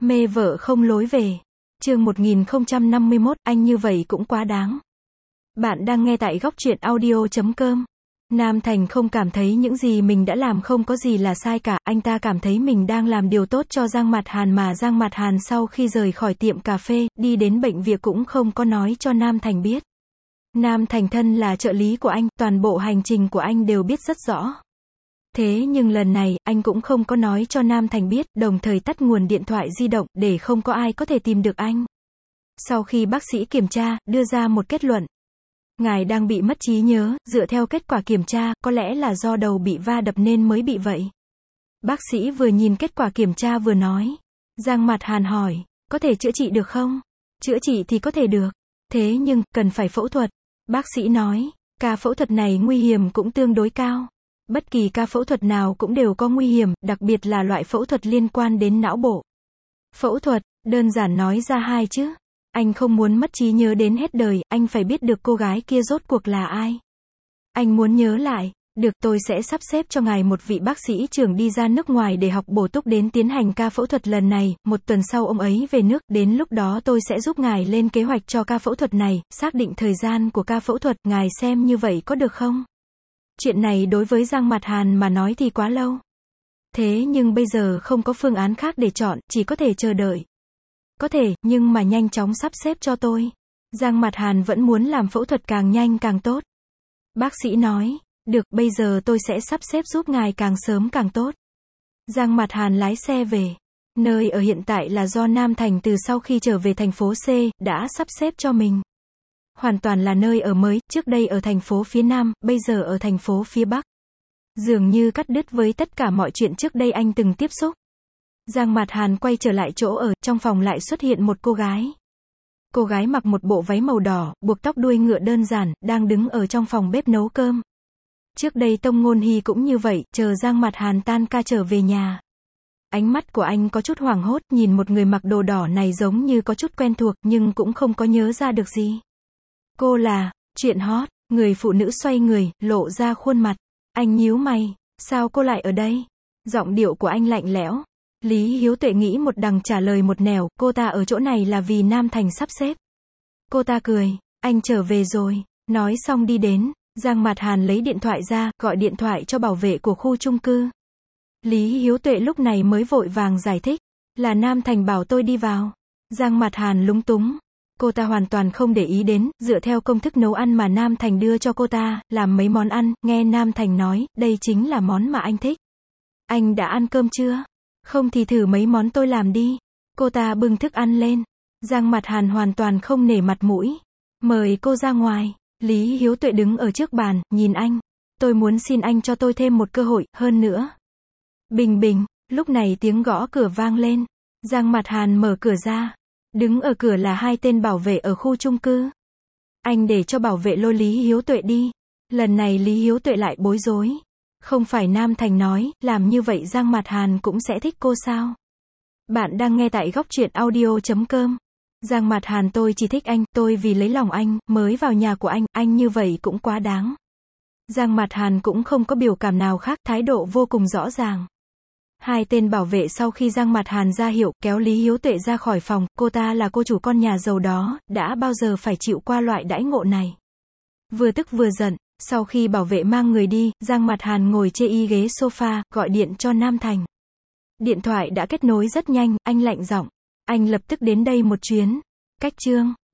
Mê vợ không lối về. Chương 1051, anh như vậy cũng quá đáng. Bạn đang nghe tại góc truyện audio.com. Nam Thành không cảm thấy những gì mình đã làm không có gì là sai cả, anh ta cảm thấy mình đang làm điều tốt cho Giang Mạt Hàn mà Giang Mạt Hàn sau khi rời khỏi tiệm cà phê, đi đến bệnh viện cũng không có nói cho Nam Thành biết. Nam Thành thân là trợ lý của anh, toàn bộ hành trình của anh đều biết rất rõ. Thế nhưng lần này, anh cũng không có nói cho Nam Thành biết, đồng thời tắt nguồn điện thoại di động, để không có ai có thể tìm được anh. Sau khi bác sĩ kiểm tra, đưa ra một kết luận. Ngài đang bị mất trí nhớ, dựa theo kết quả kiểm tra, có lẽ là do đầu bị va đập nên mới bị vậy. Bác sĩ vừa nhìn kết quả kiểm tra vừa nói. Giang Mạt Hàn hỏi, có thể chữa trị được không? Chữa trị thì có thể được. Thế nhưng, cần phải phẫu thuật. Bác sĩ nói, ca phẫu thuật này nguy hiểm cũng tương đối cao. Bất kỳ ca phẫu thuật nào cũng đều có nguy hiểm, đặc biệt là loại phẫu thuật liên quan đến não bộ. Phẫu thuật, đơn giản nói ra hai chữ. Anh không muốn mất trí nhớ đến hết đời, anh phải biết được cô gái kia rốt cuộc là ai. Anh muốn nhớ lại. Được, tôi sẽ sắp xếp cho ngài một vị bác sĩ trưởng đi ra nước ngoài để học bổ túc đến tiến hành ca phẫu thuật lần này, một tuần sau ông ấy về nước, đến lúc đó tôi sẽ giúp ngài lên kế hoạch cho ca phẫu thuật này, xác định thời gian của ca phẫu thuật, ngài xem như vậy có được không? Chuyện này đối với Giang Mạt Hàn mà nói thì quá lâu. Thế nhưng bây giờ không có phương án khác để chọn, chỉ có thể chờ đợi. Có thể, nhưng mà nhanh chóng sắp xếp cho tôi. Giang Mạt Hàn vẫn muốn làm phẫu thuật càng nhanh càng tốt. Bác sĩ nói, được, bây giờ tôi sẽ sắp xếp giúp ngài càng sớm càng tốt. Giang Mạt Hàn lái xe về. Nơi ở hiện tại là do Nam Thành từ sau khi trở về thành phố C, đã sắp xếp cho mình. Hoàn toàn là nơi ở mới, trước đây ở thành phố phía Nam, bây giờ ở thành phố phía Bắc. Dường như cắt đứt với tất cả mọi chuyện trước đây anh từng tiếp xúc. Giang Mạt Hàn quay trở lại chỗ ở, trong phòng lại xuất hiện một cô gái. Cô gái mặc một bộ váy màu đỏ, buộc tóc đuôi ngựa đơn giản, đang đứng ở trong phòng bếp nấu cơm. Trước đây Tông Ngôn Hy cũng như vậy, chờ Giang Mạt Hàn tan ca trở về nhà. Ánh mắt của anh có chút hoảng hốt, nhìn một người mặc đồ đỏ này giống như có chút quen thuộc, nhưng cũng không có nhớ ra được gì. Cô là, chuyện hot, người phụ nữ xoay người, lộ ra khuôn mặt. Anh nhíu mày, sao cô lại ở đây? Giọng điệu của anh lạnh lẽo. Lý Hiếu Tuệ nghĩ một đằng trả lời một nẻo, cô ta ở chỗ này là vì Nam Thành sắp xếp. Cô ta cười, anh trở về rồi, nói xong đi đến. Giang Mạt Hàn lấy điện thoại ra, gọi điện thoại cho bảo vệ của khu chung cư. Lý Hiếu Tuệ lúc này mới vội vàng giải thích, là Nam Thành bảo tôi đi vào. Giang Mạt Hàn lúng túng. Cô ta hoàn toàn không để ý đến, dựa theo công thức nấu ăn mà Nam Thành đưa cho cô ta, làm mấy món ăn, nghe Nam Thành nói, đây chính là món mà anh thích. Anh đã ăn cơm chưa? Không thì thử mấy món tôi làm đi. Cô ta bưng thức ăn lên. Giang Mạt Hàn hoàn toàn không nể mặt mũi. Mời cô ra ngoài. Lý Hiếu Tuệ đứng ở trước bàn, nhìn anh. Tôi muốn xin anh cho tôi thêm một cơ hội, hơn nữa. Bình bình, lúc này tiếng gõ cửa vang lên. Giang Mạt Hàn mở cửa ra. Đứng ở cửa là hai tên bảo vệ ở khu chung cư. Anh để cho bảo vệ lôi Lý Hiếu Tuệ đi. Lần này Lý Hiếu Tuệ lại bối rối. Không phải Nam Thành nói, làm như vậy Giang Mạt Hàn cũng sẽ thích cô sao? Bạn đang nghe tại góc truyện audio.com. Giang Mạt Hàn, tôi chỉ thích anh, tôi vì lấy lòng anh, mới vào nhà của anh như vậy cũng quá đáng. Giang Mạt Hàn cũng không có biểu cảm nào khác, thái độ vô cùng rõ ràng. Hai tên bảo vệ sau khi Giang Mạt Hàn ra hiệu, kéo Lý Hiếu Tuệ ra khỏi phòng, cô ta là cô chủ con nhà giàu đó, đã bao giờ phải chịu qua loại đãi ngộ này. Vừa tức vừa giận, sau khi bảo vệ mang người đi, Giang Mạt Hàn ngồi chê y ghế sofa, gọi điện cho Nam Thành. Điện thoại đã kết nối rất nhanh, anh lạnh giọng. Anh lập tức đến đây một chuyến. Cách chương